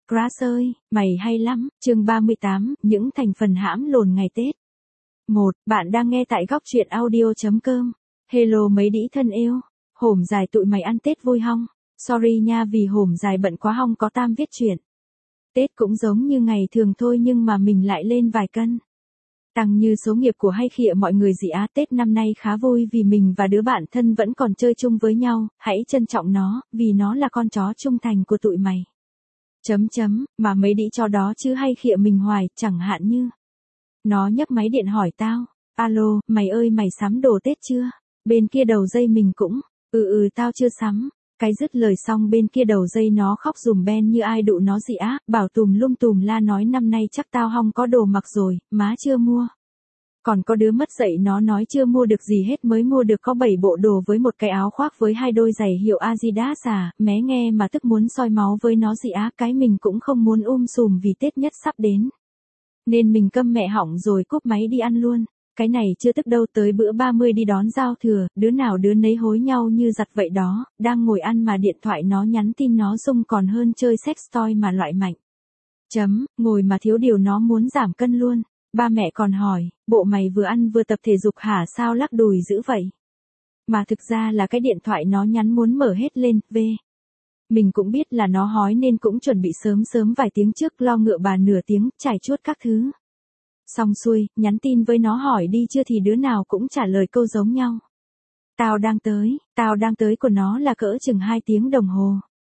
Grass ơi, mày hay lắm, chương 38, những thành phần hãm lồn ngày Tết. 1. Bạn đang nghe tại góc truyện audio.com. Hello mấy đĩ thân yêu. Hổm dài tụi mày ăn Tết vui hong? Sorry nha vì hổm dài bận quá hong có tam viết chuyện. Tết cũng giống như ngày thường thôi nhưng mà mình lại lên vài cân. Tăng như số nghiệp của hay khịa mọi người gì á. Tết năm nay khá vui vì mình và đứa bạn thân vẫn còn chơi chung với nhau, hãy trân trọng nó, vì nó là con chó trung thành của tụi mày. Mà mấy đĩ cho đó chứ hay khịa mình hoài, chẳng hạn như. Nó nhấc máy điện hỏi tao, alo, mày ơi mày sắm đồ Tết chưa? Bên kia đầu dây mình cũng, tao chưa sắm. Cái dứt lời xong bên kia đầu dây nó khóc dùm ben như ai đụ nó gì á, bảo tùm lum tùm la nói năm nay chắc tao hong có đồ mặc rồi, má chưa mua. Còn có đứa mất dạy nó nói chưa mua được gì hết, mới mua được có 7 bộ đồ với một cái áo khoác với 2 đôi giày hiệu Adidas à, mé nghe mà tức muốn soi máu với nó gì á, cái mình cũng không muốn sùm vì Tết nhất sắp đến. Nên mình câm mẹ họng rồi cúp máy đi ăn luôn. Cái này chưa tức đâu, tới bữa 30 đi đón giao thừa, đứa nào đứa nấy hối nhau như giặt vậy đó, đang ngồi ăn mà điện thoại nó nhắn tin nó rung còn hơn chơi sex toy mà loại mạnh. Ngồi mà thiếu điều nó muốn giảm cân luôn. Ba mẹ còn hỏi, bộ mày vừa ăn vừa tập thể dục hả, sao lắc đùi dữ vậy? Mà thực ra là cái điện thoại nó nhắn muốn mở hết lên, Mình cũng biết là nó hói nên cũng chuẩn bị sớm vài tiếng trước, lo ngựa bà nửa tiếng, trải chuốt các thứ. Xong xuôi, nhắn tin với nó hỏi đi chưa thì đứa nào cũng trả lời câu giống nhau. Tao đang tới của nó là cỡ chừng 2 tiếng đồng hồ.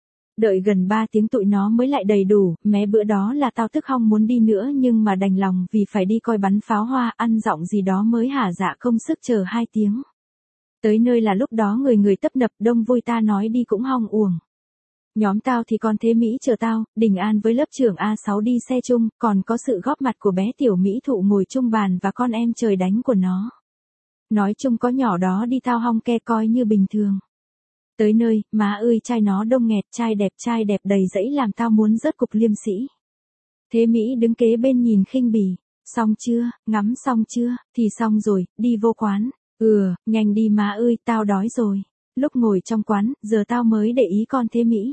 Đợi gần 3 tiếng tụi nó mới lại đầy đủ, mé bữa đó là tao tức hong muốn đi nữa nhưng mà đành lòng vì phải đi coi bắn pháo hoa, ăn giọng gì đó mới hả dạ công sức chờ 2 tiếng. Tới nơi là lúc đó người tấp nập đông vui, ta nói đi cũng hong uổng. Nhóm tao thì con Thế Mỹ chờ tao, Đình An với lớp trưởng A6 đi xe chung, còn có sự góp mặt của bé tiểu Mỹ Thụ ngồi chung bàn và con em trời đánh của nó. Nói chung có nhỏ đó đi tao hong ke coi như bình thường. Tới nơi, má ơi trai nó đông nghẹt, trai đẹp đầy dẫy làm tao muốn rớt cục liêm sĩ. Thế Mỹ đứng kế bên nhìn khinh bỉ, xong chưa, ngắm xong chưa, thì xong rồi, đi vô quán. Nhanh đi má ơi, tao đói rồi. Lúc ngồi trong quán, giờ tao mới để ý con Thế Mỹ.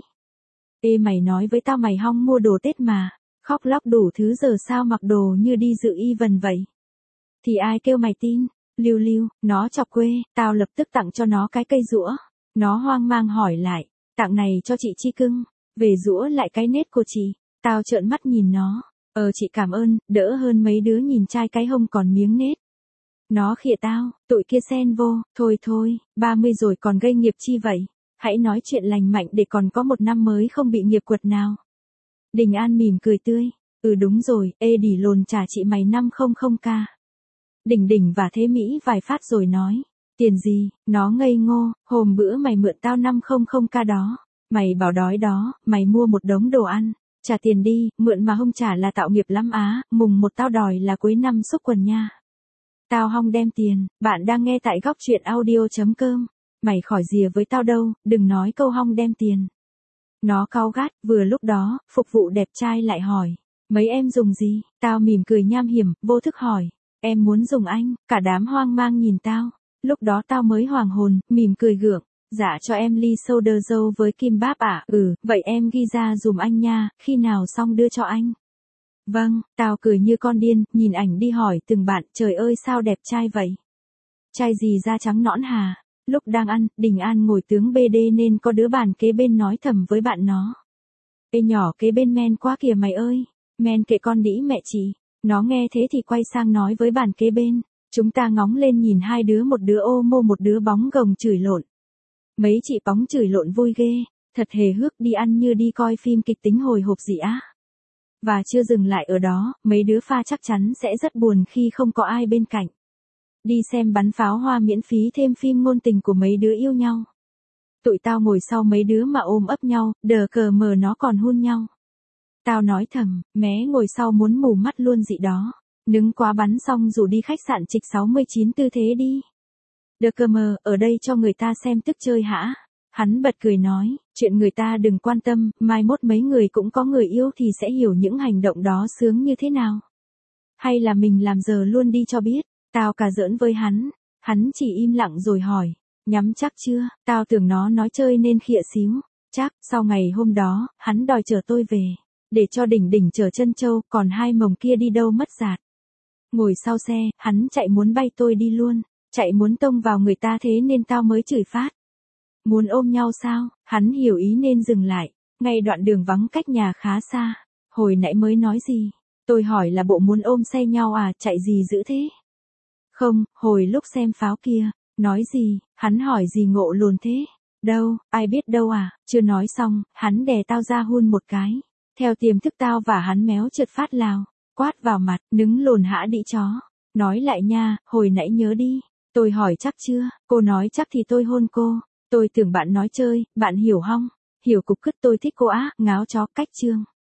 Ê mày nói với tao mày hong mua đồ Tết mà, khóc lóc đủ thứ giờ sao mặc đồ như đi dự event vậy. Thì ai kêu mày tin, Lưu, nó chọc quê, tao lập tức tặng cho nó cái cây rũa. Nó hoang mang hỏi lại, tặng này cho chị Chi cưng, về rũa lại cái nết của chị. Tao trợn mắt nhìn nó, chị cảm ơn, đỡ hơn mấy đứa nhìn trai cái hông còn miếng nết. Nó khịa tao, tụi kia xen vô, thôi, 30 rồi còn gây nghiệp chi vậy, hãy nói chuyện lành mạnh để còn có một năm mới không bị nghiệp quật nào. Đình An mỉm cười tươi, đúng rồi, đỉ lồn trả chị mày 500k. Đỉnh và Thế Mỹ vài phát rồi nói, tiền gì, nó ngây ngô, hôm bữa mày mượn tao 500k đó, mày bảo đói đó, mày mua một đống đồ ăn, trả tiền đi, mượn mà không trả là tạo nghiệp lắm á, mùng 1 tao đòi là cuối năm xúc quần nha. Tao hong đem tiền, bạn đang nghe tại góc truyện audio.com. Mày khỏi rìa với tao đâu, đừng nói câu hong đem tiền. Nó cáu gắt, vừa lúc đó, phục vụ đẹp trai lại hỏi, mấy em dùng gì? Tao mỉm cười nham hiểm, vô thức hỏi, em muốn dùng anh, cả đám hoang mang nhìn tao. Lúc đó tao mới hoàng hồn, mỉm cười gượng, dạ cho em ly soda dâu với kim báp ạ, vậy em ghi ra dùm anh nha, khi nào xong đưa cho anh. Vâng, tao cười như con điên, nhìn ảnh đi hỏi từng bạn, trời ơi sao đẹp trai vậy? Trai gì da trắng nõn hà? Lúc đang ăn, Đình An ngồi tướng BD nên có đứa bàn kế bên nói thầm với bạn nó. Ê nhỏ kế bên men quá kìa mày ơi, men kệ con đĩ mẹ chị. Nó nghe thế thì quay sang nói với bàn kế bên. Chúng ta ngóng lên nhìn hai đứa, một đứa ô mô một đứa bóng gồng chửi lộn. Mấy chị bóng chửi lộn vui ghê, thật hề hước đi ăn như đi coi phim kịch tính hồi hộp gì á. Và chưa dừng lại ở đó, mấy đứa pha chắc chắn sẽ rất buồn khi không có ai bên cạnh. Đi xem bắn pháo hoa miễn phí thêm phim ngôn tình của mấy đứa yêu nhau. Tụi tao ngồi sau mấy đứa mà ôm ấp nhau, đờ cờ mờ nó còn hôn nhau. Tao nói thầm, mé ngồi sau muốn mù mắt luôn dị đó. Nứng quá bắn xong rủ đi khách sạn Trịch 69 tư thế đi. Đờ cờ mờ, ở đây cho người ta xem tức chơi hả? Hắn bật cười nói, chuyện người ta đừng quan tâm, mai mốt mấy người cũng có người yêu thì sẽ hiểu những hành động đó sướng như thế nào. Hay là mình làm giờ luôn đi cho biết. Tao cà giỡn với hắn chỉ im lặng rồi hỏi, nhắm chắc chưa? Tao tưởng nó nói chơi nên khịa xíu. Chắc, sau ngày hôm đó, hắn đòi chở tôi về. để cho Đỉnh Đỉnh chở chân châu, còn hai mồng kia đi đâu mất dạt. Ngồi sau xe, hắn chạy muốn bay tôi đi luôn, chạy muốn tông vào người ta thế nên tao mới chửi phát. Muốn ôm nhau sao, hắn hiểu ý nên dừng lại, ngay đoạn đường vắng cách nhà khá xa. Hồi nãy mới nói gì? Tôi hỏi là bộ muốn ôm xe nhau à, chạy gì dữ thế? Không, hồi lúc xem pháo kia, nói gì, hắn hỏi gì ngộ lồn thế? Đâu, ai biết đâu à, chưa nói xong, hắn đè tao ra hun một cái. Theo tiềm thức tao và hắn méo trượt phát lào, quát vào mặt, nứng lồn hã đĩ chó. Nói lại nha, hồi nãy nhớ đi. Tôi hỏi chắc chưa, cô nói chắc thì tôi hôn cô. Tôi tưởng bạn nói chơi, bạn hiểu không? Hiểu cục cứt tôi thích cô á, ngáo chó cách chương.